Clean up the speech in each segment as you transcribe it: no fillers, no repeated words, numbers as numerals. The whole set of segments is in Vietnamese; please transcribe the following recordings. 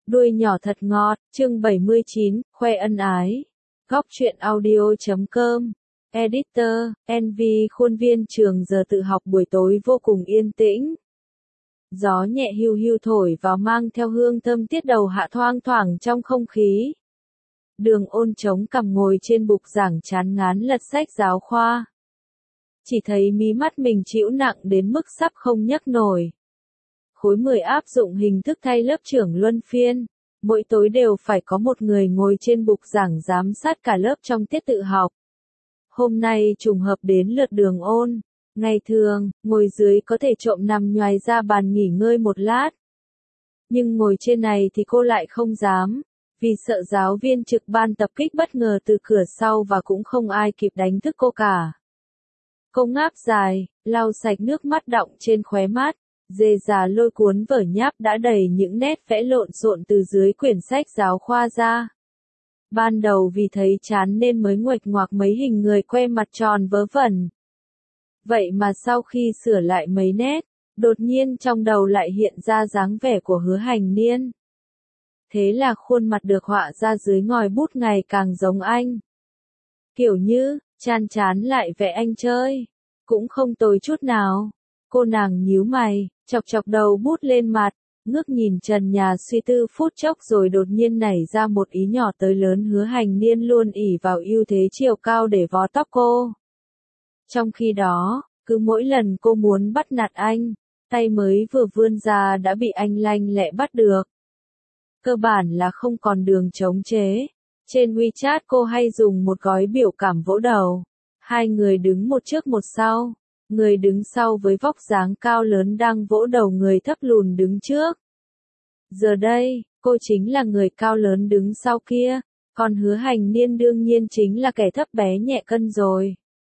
Đuôi nhỏ thật ngọt, chương 79, khoe ân ái. Góc truyện audio.com. Editor, NV khuôn viên trường giờ tự học buổi tối vô cùng yên tĩnh. Gió nhẹ hiu hiu thổi vào mang theo hương thơm tiết đầu hạ thoang thoảng trong không khí. Đường Ôn chống cằm ngồi trên bục giảng chán ngán lật sách giáo khoa. Chỉ thấy mí mắt mình chịu nặng đến mức sắp không nhấc nổi. Khối 10 áp dụng hình thức thay lớp trưởng luân phiên. Mỗi tối đều phải có một người ngồi trên bục giảng giám sát cả lớp trong tiết tự học. Hôm nay trùng hợp đến lượt Đường Ôn. Ngày thường, ngồi dưới có thể trộm nằm nhoài ra bàn nghỉ ngơi một lát. Nhưng ngồi trên này thì cô lại không dám. Vì sợ giáo viên trực ban tập kích bất ngờ từ cửa sau và cũng không ai kịp đánh thức cô cả. Cô ngáp dài, lau sạch nước mắt đọng trên khóe mắt. Dề già lôi cuốn vở nháp đã đầy những nét vẽ lộn xộn từ dưới quyển sách giáo khoa ra. Ban đầu vì thấy chán nên mới nguệch ngoạc mấy hình người que mặt tròn vớ vẩn. Vậy mà sau khi sửa lại mấy nét, đột nhiên trong đầu lại hiện ra dáng vẻ của Hứa Hành Niên. Thế là khuôn mặt được họa ra dưới ngòi bút ngày càng giống anh. Kiểu như, chán chán lại vẽ anh chơi. Cũng không tồi chút nào. Cô nàng nhíu mày, chọc chọc đầu bút lên mặt, ngước nhìn trần nhà suy tư phút chốc rồi đột nhiên nảy ra một ý nhỏ tới lớn. Hứa Hành Niên luôn ỷ vào ưu thế chiều cao để vó tóc cô. Trong khi đó, cứ mỗi lần cô muốn bắt nạt anh, tay mới vừa vươn ra đã bị anh lanh lẹ bắt được. Cơ bản là không còn đường chống chế. Trên WeChat cô hay dùng một gói biểu cảm vỗ đầu. Hai người đứng một trước một sau. Người đứng sau với vóc dáng cao lớn đang vỗ đầu người thấp lùn đứng trước. Giờ đây, cô chính là người cao lớn đứng sau kia, còn Hứa Hành Niên đương nhiên chính là kẻ thấp bé nhẹ cân rồi.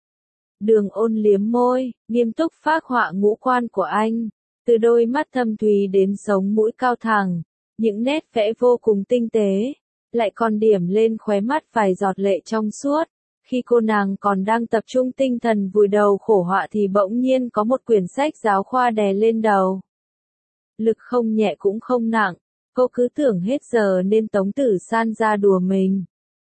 Đường Ôn liếm môi, nghiêm túc phác họa ngũ quan của anh, từ đôi mắt thâm thúy đến sống mũi cao thẳng, những nét vẽ vô cùng tinh tế, lại còn điểm lên khóe mắt vài giọt lệ trong suốt. Khi cô nàng còn đang tập trung tinh thần vùi đầu khổ họa thì bỗng nhiên có một quyển sách giáo khoa đè lên đầu. Lực không nhẹ cũng không nặng, cô cứ tưởng hết giờ nên Tống Tử San ra đùa mình.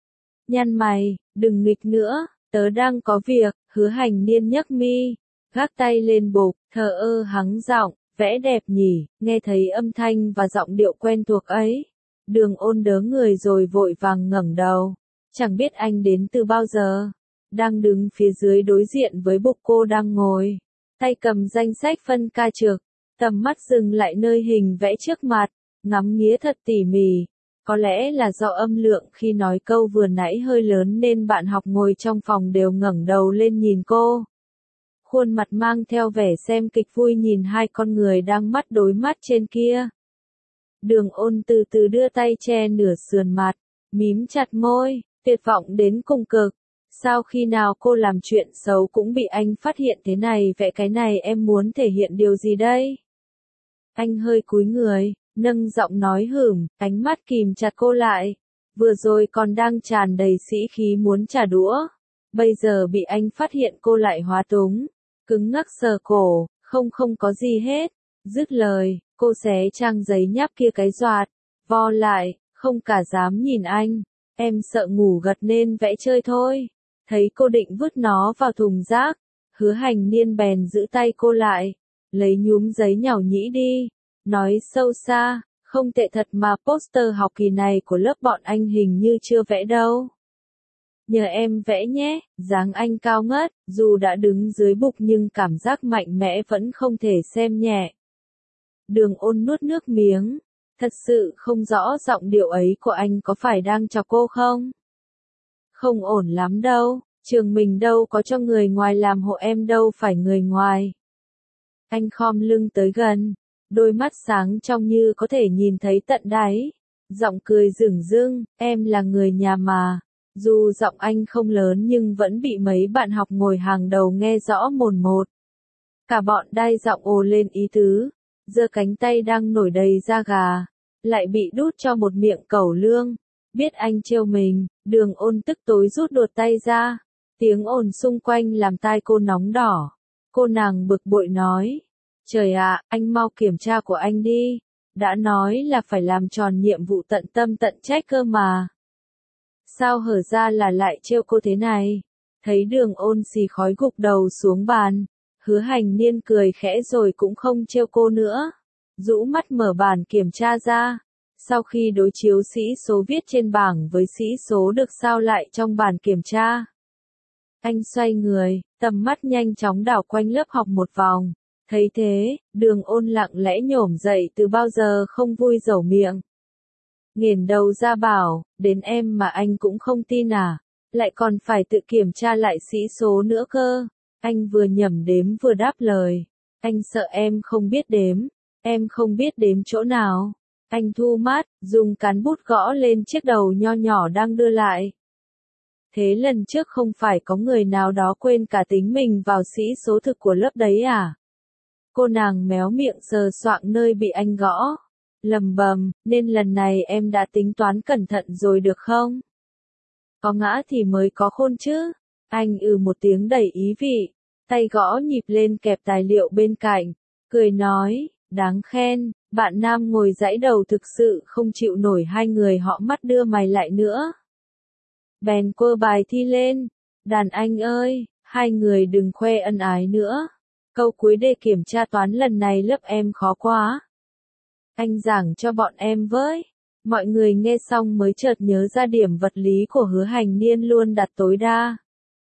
Nhăn mày, đừng nghịch nữa, tớ đang có việc. Hứa Hành Niên nhấc mi, gác tay lên bục, thờ ơ hắng giọng, vẽ đẹp nhỉ. Nghe thấy âm thanh và giọng điệu quen thuộc ấy, Đường Ôn đớ người rồi vội vàng ngẩng đầu. Chẳng biết anh đến từ bao giờ. Đang đứng phía dưới đối diện với bục cô đang ngồi. Tay cầm danh sách phân ca trực. Tầm mắt dừng lại nơi hình vẽ trước mặt. Ngắm nghía thật tỉ mỉ. Có lẽ là do âm lượng khi nói câu vừa nãy hơi lớn nên bạn học ngồi trong phòng đều ngẩng đầu lên nhìn cô. Khuôn mặt mang theo vẻ xem kịch vui nhìn hai con người đang mắt đối mắt trên kia. Đường Ôn từ từ đưa tay che nửa sườn mặt. Mím chặt môi. Tuyệt vọng đến cùng cực. Sao khi nào cô làm chuyện xấu cũng bị anh phát hiện thế này? Vẽ cái này em muốn thể hiện điều gì đây? Anh hơi cúi người, nâng giọng nói hửm, ánh mắt kìm chặt cô lại. Vừa rồi còn đang tràn đầy sĩ khí muốn trả đũa. Bây giờ bị anh phát hiện cô lại hóa túng. Cứng ngắc sờ cổ, không có gì hết. Dứt lời, cô xé trang giấy nháp kia cái doạt. Vo lại, không cả dám nhìn anh. Em sợ ngủ gật nên vẽ chơi thôi. Thấy cô định vứt nó vào thùng rác, Hứa Hành Niên bèn giữ tay cô lại. Lấy nhúm giấy nhàu nhĩ đi. Nói sâu xa, không tệ thật mà poster học kỳ này của lớp bọn anh hình như chưa vẽ đâu. Nhờ em vẽ nhé. Dáng anh cao ngất, dù đã đứng dưới bục nhưng cảm giác mạnh mẽ vẫn không thể xem nhẹ. Đường Ôn nuốt nước miếng. Thật sự không rõ giọng điệu ấy của anh có phải đang chọc cô không? Không ổn lắm đâu, trường mình đâu có cho người ngoài làm hộ, em đâu phải người ngoài. Anh khom lưng tới gần, đôi mắt sáng trong như có thể nhìn thấy tận đáy. Giọng cười dửng dưng, em là người nhà mà. Dù giọng anh không lớn nhưng vẫn bị mấy bạn học ngồi hàng đầu nghe rõ mồn một. Cả bọn đai giọng ồ lên ý tứ, giơ cánh tay đang nổi đầy da gà. Lại bị đút cho một miệng cẩu lương. Biết anh trêu mình, Đường Ôn tức tối rút đột tay ra. Tiếng ồn xung quanh làm tai cô nóng đỏ. Cô nàng bực bội nói. Trời ạ, anh mau kiểm tra của anh đi. đã nói là phải làm tròn nhiệm vụ tận tâm tận trách cơ mà. Sao hở ra là lại trêu cô thế này? Thấy Đường Ôn xì khói gục đầu xuống bàn, Hứa Hành Niên cười khẽ rồi cũng không trêu cô nữa. Rũ mắt mở bản kiểm tra ra. Sau khi đối chiếu sĩ số viết trên bảng với sĩ số được sao lại trong bản kiểm tra, anh xoay người, tầm mắt nhanh chóng đảo quanh lớp học một vòng. Thấy thế, Đường Ôn lặng lẽ nhổm dậy từ bao giờ không vui dẩu miệng. Nghển đầu ra bảo, đến em mà anh cũng không tin à, lại còn phải tự kiểm tra lại sĩ số nữa cơ. Anh vừa nhẩm đếm vừa đáp lời, anh sợ em không biết đếm, em không biết đếm chỗ nào. Anh thu mát, dùng cán bút gõ lên chiếc đầu nho nhỏ đang đưa lại. Thế lần trước không phải có người nào đó quên cả tính mình vào sĩ số thực của lớp đấy à? Cô nàng méo miệng sờ soạng nơi bị anh gõ. Lầm bầm, nên lần này em đã tính toán cẩn thận rồi được không? Có ngã thì mới có khôn chứ. Anh một tiếng đầy ý vị, tay gõ nhịp lên kẹp tài liệu bên cạnh, cười nói, đáng khen, bạn nam ngồi giãy đầu thực sự không chịu nổi hai người họ mắt đưa mày lại nữa. Bèn quơ bài thi lên, đàn anh ơi, hai người đừng khoe ân ái nữa. Câu cuối đề kiểm tra toán lần này lớp em khó quá. Anh giảng cho bọn em với. Mọi người nghe xong mới chợt nhớ ra điểm vật lý của Hứa Hành Niên luôn đặt tối đa.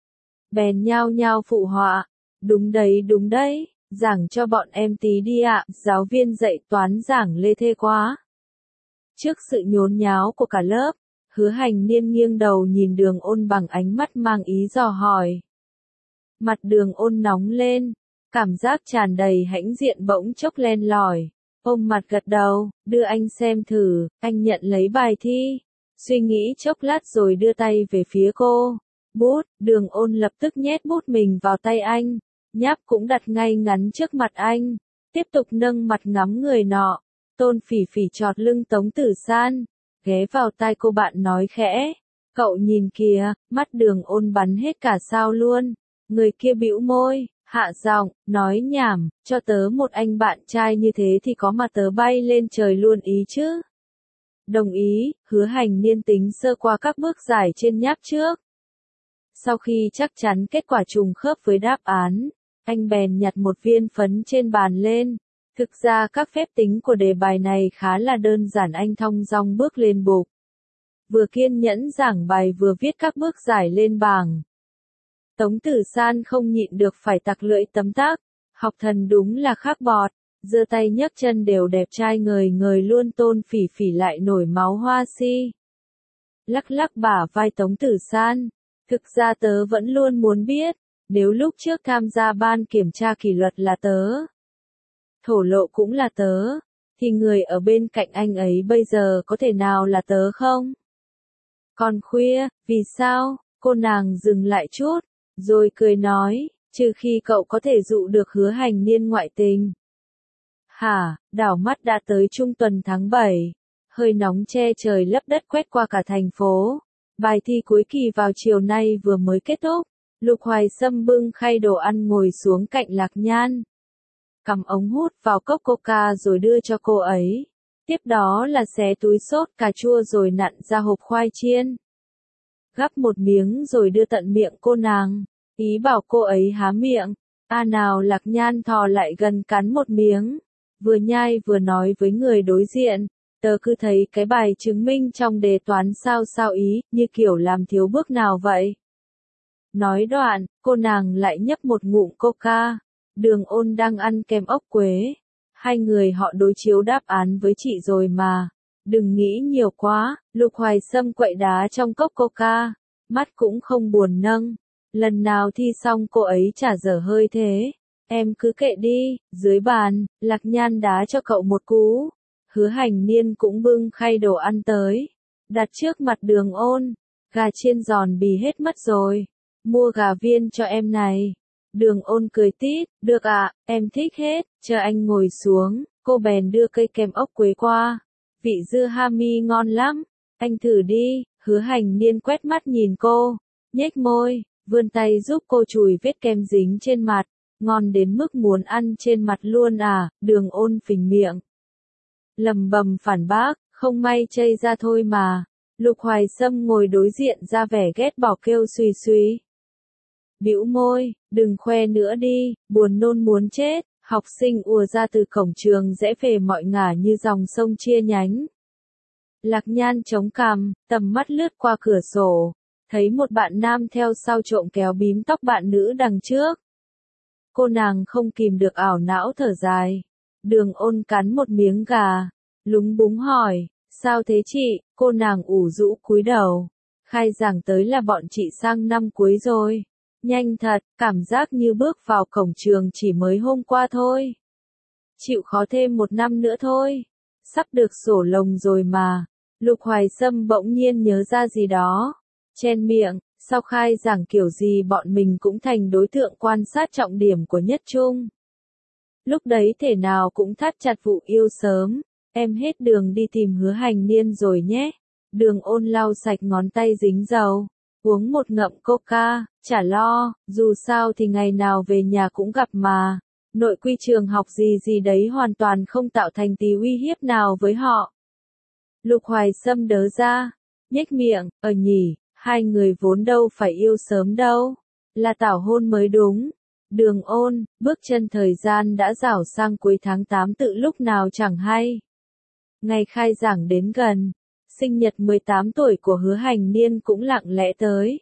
Bèn nhao nhao phụ họa. Đúng đấy, giảng cho bọn em tí đi ạ, giáo viên dạy toán giảng lê thê quá. Trước sự nhốn nháo của cả lớp, Hứa Hành Niên nghiêng đầu nhìn Đường Ôn bằng ánh mắt mang ý dò hỏi. Mặt Đường Ôn nóng lên, cảm giác tràn đầy hãnh diện bỗng chốc len lỏi. Ôm mặt gật đầu, đưa anh xem thử, anh nhận lấy bài thi. Suy nghĩ chốc lát rồi đưa tay về phía cô. Bút, Đường Ôn lập tức nhét bút mình vào tay anh. Nháp cũng đặt ngay ngắn trước mặt anh. Tiếp tục nâng mặt ngắm người nọ. Tôn Phỉ Phỉ chọt lưng Tống Tử San, ghé vào tai cô bạn nói khẽ. Cậu nhìn kìa, mắt Đường Ôn bắn hết cả sao luôn. Người kia bĩu môi, hạ giọng, nói nhảm, cho tớ một anh bạn trai như thế thì có mà tớ bay lên trời luôn ý chứ. Đồng ý, Hứa Hành Niên tính sơ qua các bước giải trên nháp trước. Sau khi chắc chắn kết quả trùng khớp với đáp án, anh bèn nhặt một viên phấn trên bàn lên. Thực ra các phép tính của đề bài này khá là đơn giản, anh thong dong bước lên bục. Vừa kiên nhẫn giảng bài vừa viết các bước giải lên bảng. Tống Tử San không nhịn được phải tặc lưỡi tấm tắc, học thần đúng là khác bọt, giơ tay nhấc chân đều đẹp trai ngời ngời luôn. Tôn Phỉ Phỉ lại nổi máu hoa si. Lắc lắc bả vai Tống Tử San, thực ra tớ vẫn luôn muốn biết, nếu lúc trước tham gia ban kiểm tra kỷ luật là tớ, thổ lộ cũng là tớ, thì người ở bên cạnh anh ấy bây giờ có thể nào là tớ không? Còn khuya, vì sao? Cô nàng dừng lại chút, rồi cười nói, trừ khi cậu có thể dụ được Hứa Hành Niên ngoại tình. Hả, đảo mắt đã tới trung tuần tháng 7, hơi nóng che trời lấp đất quét qua cả thành phố. Bài thi cuối kỳ vào chiều nay vừa mới kết thúc, Lục Hoài Sâm bưng khay đồ ăn ngồi xuống cạnh Lạc Nhan. Cầm ống hút vào cốc coca rồi đưa cho cô ấy. Tiếp đó là xé túi sốt cà chua rồi nặn ra hộp khoai chiên. Gắp một miếng rồi đưa tận miệng cô nàng, ý bảo cô ấy há miệng. Nào, Lạc Nhan thò lại gần cắn một miếng, vừa nhai vừa nói với người đối diện, tớ cứ thấy cái bài chứng minh trong đề toán sao ý, như kiểu làm thiếu bước nào vậy. Nói đoạn, cô nàng lại nhấp một ngụm coca. Đường Ôn đang ăn kem ốc quế. Hai người họ đối chiếu đáp án với chị rồi mà. Đừng nghĩ nhiều quá. Lục Hoài Sâm quậy đá trong cốc coca, mắt cũng không buồn nâng. Lần nào thi xong cô ấy chả dở hơi thế. Em cứ kệ đi. Dưới bàn, Lạc Nhan đá cho cậu một cú. Hứa Hành Niên cũng bưng khay đồ ăn tới, đặt trước mặt Đường Ôn. Gà chiên giòn bì hết mất rồi, mua gà viên cho em này. Đường Ôn cười tít, được ạ, em thích hết. Chờ anh ngồi xuống, cô bèn đưa cây kem ốc quế qua. Vị dưa hami ngon lắm, anh thử đi. Hứa Hành Niên quét mắt nhìn cô, nhếch môi, vươn tay giúp cô chùi vết kem dính trên mặt. Ngon đến mức muốn ăn trên mặt luôn à? Đường Ôn phình miệng. lầm bầm phản bác, không may chây ra thôi mà. Lục Hoài Sâm ngồi đối diện ra vẻ ghét bỏ kêu xùy xùy. Bĩu môi, đừng khoe nữa đi, buồn nôn muốn chết. Học sinh ùa ra từ cổng trường rẽ về mọi ngả như dòng sông chia nhánh. Lạc Nhan chống cằm, tầm mắt lướt qua cửa sổ, thấy một bạn nam theo sau trộm kéo bím tóc bạn nữ đằng trước. Cô nàng không kìm được ảo não thở dài. Đường Ôn cắn một miếng gà, lúng búng hỏi, sao thế chị? Cô nàng ủ rũ cúi đầu. Khai giảng tới là bọn chị sang năm cuối rồi. Nhanh thật, cảm giác như bước vào cổng trường chỉ mới hôm qua thôi. Chịu khó thêm 1 năm nữa thôi. Sắp được sổ lồng rồi mà. Lục Hoài Sâm bỗng nhiên nhớ ra gì đó. Chen miệng, sau khai giảng kiểu gì bọn mình cũng thành đối tượng quan sát trọng điểm của Nhất Trung. Lúc đấy thể nào cũng thắt chặt vụ yêu sớm. Em hết đường đi tìm Hứa Hành Niên rồi nhé. Đường Ôn lau sạch ngón tay dính dầu. Uống một ngậm coca, chả lo, dù sao thì ngày nào về nhà cũng gặp mà. Nội quy trường học gì gì đấy hoàn toàn không tạo thành tí uy hiếp nào với họ. Lục Hoài Sâm đớ ra, nhếch miệng, nhỉ, hai người vốn đâu phải yêu sớm đâu, là tảo hôn mới đúng. Đường Ôn, bước chân thời gian đã rảo sang cuối tháng 8 tự lúc nào chẳng hay. Ngày khai giảng đến gần, sinh nhật 18 tuổi của Hứa Hành Niên cũng lặng lẽ tới.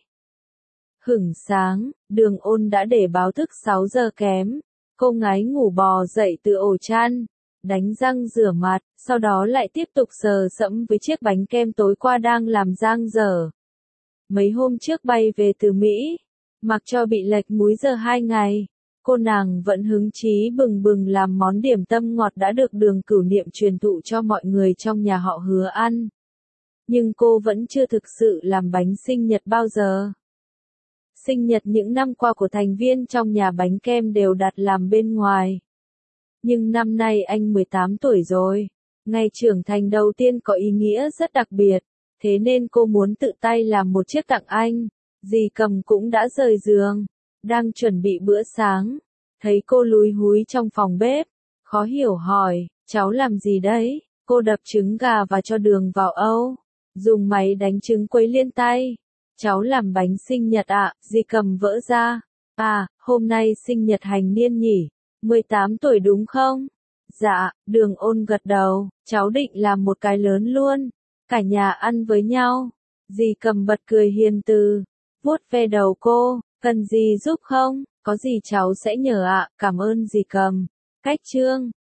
Hửng sáng, Đường Ôn đã để báo thức 6 giờ kém. Cô ngái ngủ bò dậy từ ổ chăn, đánh răng rửa mặt, sau đó lại tiếp tục sờ sẫm với chiếc bánh kem tối qua đang làm dang dở. Mấy hôm trước bay về từ Mỹ, mặc cho bị lệch múi giờ 2 ngày, cô nàng vẫn hứng chí bừng bừng làm món điểm tâm ngọt đã được Đường Cửu Niệm truyền thụ cho mọi người trong nhà họ Hứa ăn. Nhưng cô vẫn chưa thực sự làm bánh sinh nhật bao giờ. Sinh nhật những năm qua của thành viên trong nhà bánh kem đều đặt làm bên ngoài. Nhưng năm nay anh 18 tuổi rồi, ngày trưởng thành đầu tiên có ý nghĩa rất đặc biệt, thế nên cô muốn tự tay làm một chiếc tặng anh. Dì Cầm cũng đã rời giường, đang chuẩn bị bữa sáng, thấy cô lúi húi trong phòng bếp, khó hiểu hỏi, cháu làm gì đấy? Cô đập trứng gà và cho đường vào âu, dùng máy đánh trứng quấy liên tay. Cháu làm bánh sinh nhật ạ, dì Cầm vỡ ra. À, hôm nay sinh nhật Hành Niên nhỉ? 18 tuổi đúng không? Dạ, Đường Ôn gật đầu, cháu định làm một cái lớn luôn. Cả nhà ăn với nhau. Dì Cầm bật cười hiền từ, vuốt ve đầu cô, cần gì giúp không? Có gì cháu sẽ nhờ ạ, cảm ơn dì Cầm. Cách chương